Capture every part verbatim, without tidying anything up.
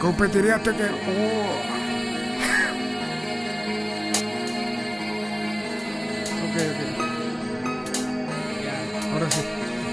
Competiría hasta que... Oh. Ok, ok. Ahora sí.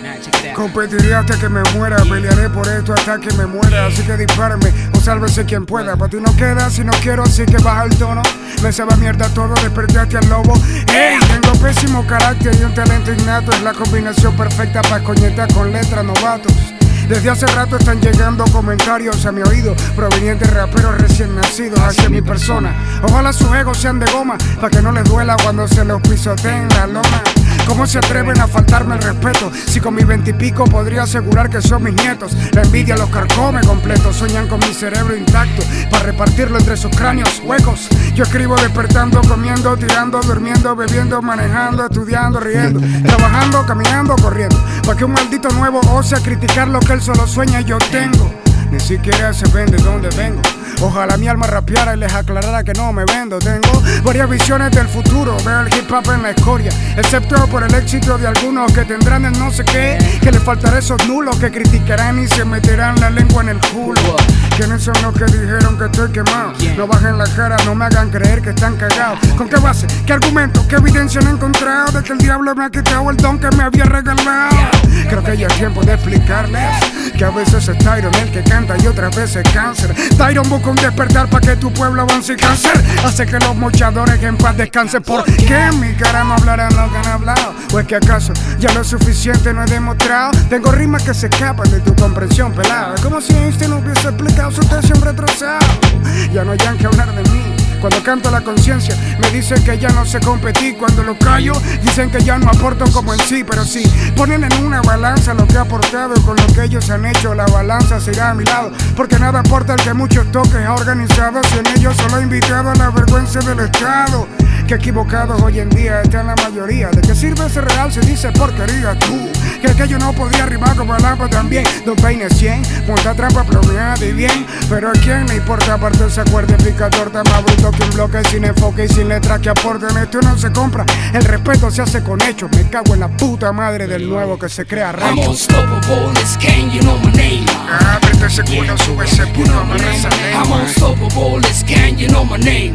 Competiré hasta que me muera, pelearé por esto hasta que me muera. Así que dispárame o sálvese quien pueda. Pa' ti no queda si no quiero, así que baja el tono. Me sabe mierda todo, despertaste al lobo. Ey, tengo pésimo carácter y un talento innato. Es la combinación perfecta para coñetar con letras novatos. Desde hace rato están llegando comentarios a mi oído provenientes de raperos recién nacidos hacia mi persona. Ojalá sus egos sean de goma, para que no les duela cuando se los pisoteen la lona. ¿Cómo se atreven a faltarme el respeto? Si con mis veintipico podría asegurar que son mis nietos. La envidia los carcome completo. Sueñan con mi cerebro intacto para repartirlo entre sus cráneos huecos. Yo escribo despertando, comiendo, tirando, durmiendo, bebiendo, manejando, estudiando, riendo, trabajando, caminando, corriendo. Para que un maldito nuevo ose a criticar lo que él solo sueña y yo tengo. Ni siquiera se ven de dónde vengo. Ojalá mi alma rapeara y les aclarara que no me vendo. Tengo varias visiones del futuro, veo el hip hop en la escoria, excepto por el éxito de algunos que tendrán el no sé qué, que les faltará esos nulos que criticarán y se meterán la lengua en el culo. ¿Quiénes son los que dijeron que estoy quemado? No bajen la cara, no me hagan creer que están cagados. ¿Con qué base? ¿Qué argumento? ¿Qué evidencia han encontrado de que el diablo me ha quitado el don que me había regalado? Creo que ya es tiempo de explicarles que a veces es Tyron el que canta y otras veces cáncer. Tyron busca un despertar para que tu pueblo avance y cáncer. Hace que los mochadores en paz descansen. ¿Por qué en mi cara no hablarán lo que han hablado? ¿O es que acaso ya lo suficiente no he demostrado? Tengo rimas que se escapan de tu comprensión pelada. Como si Einstein hubiese explicado su tesis en retrasado. Ya no hayan que hablar de mí. Cuando canto la conciencia, me dicen que ya no sé competir. Cuando lo callo, dicen que ya no aporto como en sí. Pero sí, ponen en una balanza lo que he aportado con lo que ellos han hecho. La balanza se irá a mi lado, porque nada aporta el que muchos toques ha organizado. Si en ellos solo he invitado a la vergüenza del Estado. Que equivocados hoy en día están la mayoría. ¿De qué sirve ese real si dice porquería tú? Que aquello no podía rimar como el agua también. Don Peine cien, monta trampa, plomeada y bien. Pero a quién le importa aparte ese acuerdo picador está más bruto que un bloque sin enfoque y sin letras que aporten. Esto no se compra, el respeto se hace con hechos. Me cago en la puta madre del nuevo que se crea recho. I'm unstoppable, it's Kane, you know my name. Ábrete ese culo, sube ese puto, amarra esa lengua. I'm unstoppable, it's Kane, you know my name.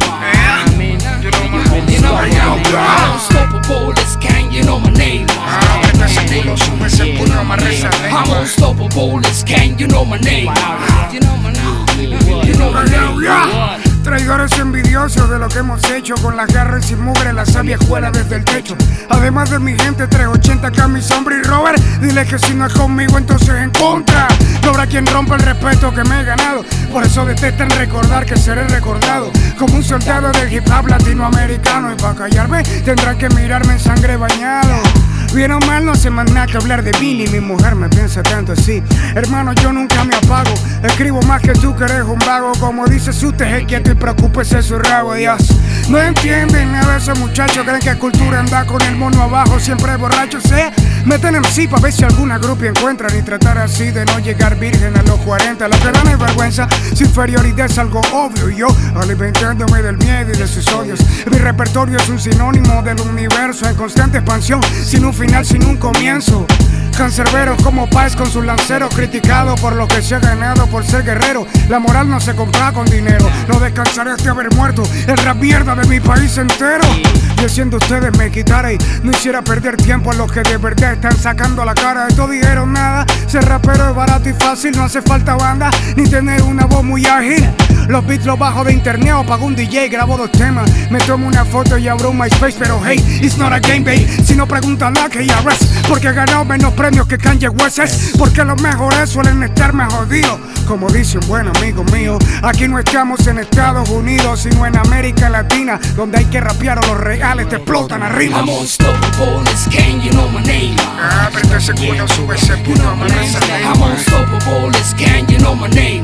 You know my name. You know my name. I'm unstoppable, it's Kane, you know my name. Ábrete ese culo, sube ese puto, amarra esa I'm lengua. unstoppable, it's Kane, you know my name. You know my name. You know my name. Traidores envidiosos de lo que hemos hecho. Con las garras y sin mugre la sabia escuela desde el techo. Además de mi gente trescientos ochenta K, mi sombra y Robert. Dile que si no es conmigo entonces en contra. No habrá quien rompa el respeto que me he ganado. Por eso detestan recordar que seré recordado como un soldado del hip hop latinoamericano. Y para callarme tendrán que mirarme en sangre bañado. Bien o mal no hace más nada que hablar de mí, ni mi mujer me piensa tanto así. Hermano, yo nunca me apago, escribo más que tú que eres un vago. Como dice su teje quieto y preocúpese su rabo, Dios. No entienden nada de esos muchachos, creen que es cultura andar con el mono abajo, siempre borracho. Se meten en sí para ver si alguna grupia encuentran y tratar así de no llegar virgen a los cuarenta. Lo que dan es vergüenza, su inferioridad es algo obvio. Y yo alimentándome del miedo y de sus odios. Mi repertorio es un sinónimo del universo en constante expansión, sin un final, sin un comienzo. Cancerberos como Páez con sus lanceros, criticados por lo que se ha ganado por ser guerrero. La moral no se compra con dinero, no descansaré hasta haber muerto el rap mierda de mi país entero. Y siendo ustedes me quitara y no hiciera perder tiempo a los que de verdad están sacando la cara. Esto dijeron nada, ser rapero es barato y fácil, no hace falta banda ni tener una voz muy ágil. Los beats los bajo de internet o pago un D J, grabo dos temas, me tomo una foto y abro un MySpace. Pero hey, it's not a game, babe. Si no preguntan a que ya res, porque he ganado menos premios que Kanye West. Porque los mejores suelen estar más jodidos. Como dice un buen amigo mío, aquí no estamos en Estados Unidos, sino en América Latina, donde hay que rapear o los reales te explotan arriba. I'm unstoppable, it's Kane, you know my name. Ábrete ese culo, sube ese puto, amarra esa I'm lengua. unstoppable, it's Kane, you know my name.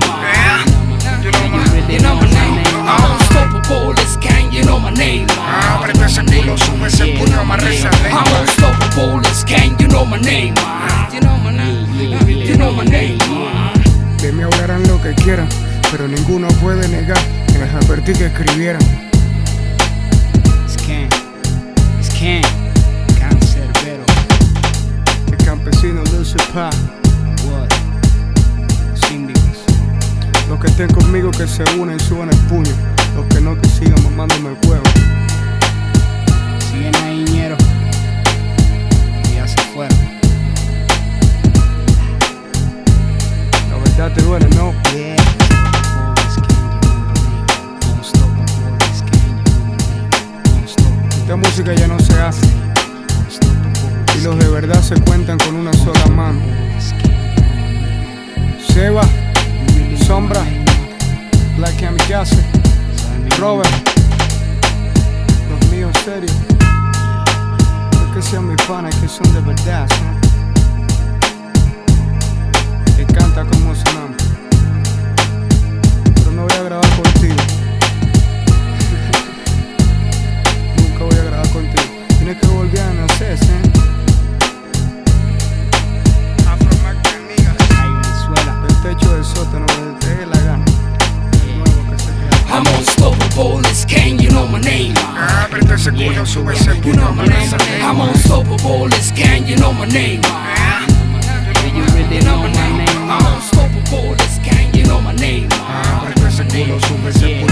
You know my name. You know my name. I'm unstoppable, it's Kane, you know my name. Ábrete ese culo, sube ese puto, amarra esa I'm lengua. unstoppable, it's Kane, you know my name. You know my name. You know my name. De mí hablarán lo que quieran, pero ninguno puede negar que les advertí que escribieran. It's Kane, it's Kane, Cancerbero. El campesino Lucifer, What? Los índigos. los que estén conmigo que se unen suban el puño, los que no que sigan mamándome el huevo. Siguen ahí, ñero, y ya se fueron. La verdad te duele, ¿no? Yeah. Esta música ya no se hace y los de verdad se cuentan con una sola mano. Seba, Sombra, Black Kamikaze, Robert, los míos serios. No es que sean mis panas, que son de verdad, ¿no? Que canta como sonamos. Pero no voy a grabar contigo. Nunca voy a grabar contigo. Tienes que volver a nacer, ¿eh? Techo del sótano, te dé la gana. I'm unstoppable, it's Kane, you know my name. Ábrete ese culo, sube ese You know my name. I'm unstoppable, it's Kane, you know my name. You really know my name. I'm unstoppable, it's Kane, you know my name. Ábrete ese culo, sube ese culo.